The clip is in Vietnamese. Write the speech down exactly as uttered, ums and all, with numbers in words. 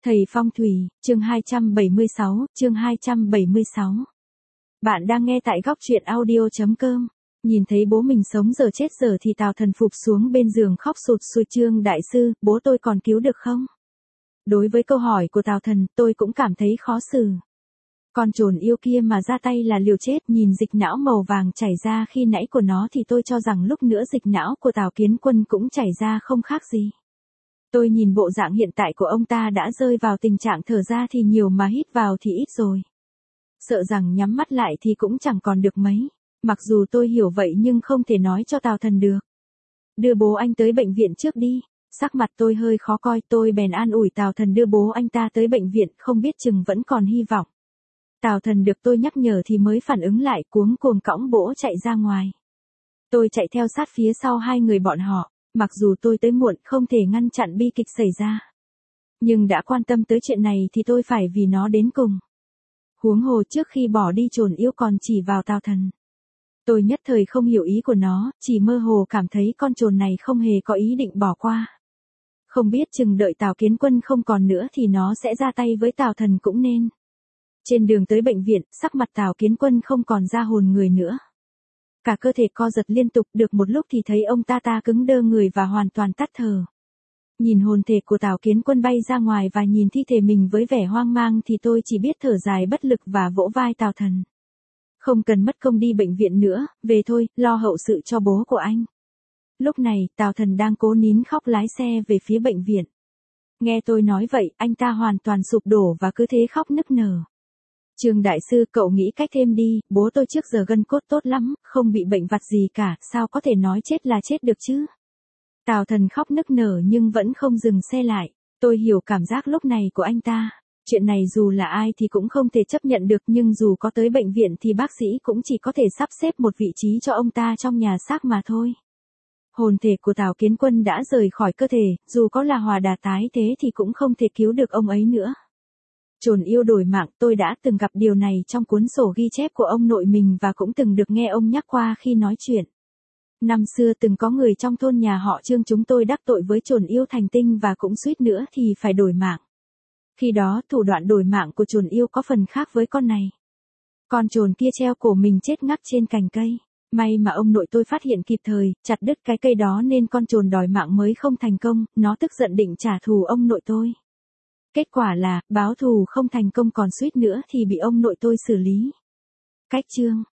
Thầy Phong thủy, chương hai trăm bảy mươi sáu, chương hai trăm bảy mươi sáu. Bạn đang nghe tại góc truyện audio chấm com. Nhìn thấy bố mình sống giờ chết giờ thì Tào Thần phục xuống bên giường khóc sụt sùi. Trương đại sư, bố tôi còn cứu được không? Đối với câu hỏi của Tào Thần, tôi cũng cảm thấy khó xử. Con trồn yêu kia mà ra tay là liều chết. Nhìn dịch não màu vàng chảy ra khi nãy của nó thì tôi cho rằng lúc nữa dịch não của Tào Kiến Quân cũng chảy ra không khác gì. Tôi nhìn bộ dạng hiện tại của ông ta đã rơi vào tình trạng thở ra thì nhiều mà hít vào thì ít rồi. Sợ rằng nhắm mắt lại thì cũng chẳng còn được mấy. Mặc dù tôi hiểu vậy nhưng không thể nói cho Tào Thần được. Đưa bố anh tới bệnh viện trước đi. Sắc mặt tôi hơi khó coi, tôi bèn an ủi Tào Thần đưa bố anh ta tới bệnh viện, không biết chừng vẫn còn hy vọng. Tào Thần được tôi nhắc nhở thì mới phản ứng lại, cuống cuồng cõng bỗ chạy ra ngoài. Tôi chạy theo sát phía sau hai người bọn họ. Mặc dù tôi tới muộn không thể ngăn chặn bi kịch xảy ra. Nhưng đã quan tâm tới chuyện này thì tôi phải vì nó đến cùng. Huống hồ trước khi bỏ đi trồn yêu còn chỉ vào Tào Thần. Tôi nhất thời không hiểu ý của nó, chỉ mơ hồ cảm thấy con trồn này không hề có ý định bỏ qua. Không biết chừng đợi Tào Kiến Quân không còn nữa thì nó sẽ ra tay với Tào Thần cũng nên. Trên đường tới bệnh viện, sắc mặt Tào Kiến Quân không còn ra hồn người nữa. Cả cơ thể co giật liên tục, được một lúc thì thấy ông ta ta cứng đơ người và hoàn toàn tắt thở. Nhìn hồn thể của Tào Kiến Quân bay ra ngoài và nhìn thi thể mình với vẻ hoang mang thì tôi chỉ biết thở dài bất lực và vỗ vai Tào Thần. Không cần mất công đi bệnh viện nữa, về thôi, lo hậu sự cho bố của anh. Lúc này, Tào Thần đang cố nín khóc lái xe về phía bệnh viện. Nghe tôi nói vậy, anh ta hoàn toàn sụp đổ và cứ thế khóc nức nở. Trương đại sư, cậu nghĩ cách thêm đi, bố tôi trước giờ gân cốt tốt lắm, không bị bệnh vặt gì cả, sao có thể nói chết là chết được chứ? Tào Thần khóc nức nở nhưng vẫn không dừng xe lại. Tôi hiểu cảm giác lúc này của anh ta. Chuyện này dù là ai thì cũng không thể chấp nhận được, nhưng dù có tới bệnh viện thì bác sĩ cũng chỉ có thể sắp xếp một vị trí cho ông ta trong nhà xác mà thôi. Hồn thể của Tào Kiến Quân đã rời khỏi cơ thể, dù có là hòa đà tái thế thì cũng không thể cứu được ông ấy nữa. Trồn yêu đổi mạng, tôi đã từng gặp điều này trong cuốn sổ ghi chép của ông nội mình và cũng từng được nghe ông nhắc qua khi nói chuyện. Năm xưa từng có người trong thôn nhà họ Trương chúng tôi đắc tội với trồn yêu thành tinh và cũng suýt nữa thì phải đổi mạng. Khi đó thủ đoạn đổi mạng của trồn yêu có phần khác với con này. Con trồn kia treo cổ mình chết ngắt trên cành cây. May mà ông nội tôi phát hiện kịp thời, chặt đứt cái cây đó nên con trồn đòi mạng mới không thành công, nó tức giận định trả thù ông nội tôi. Kết quả là, báo thù không thành công còn suýt nữa thì bị ông nội tôi xử lý. Cách chương,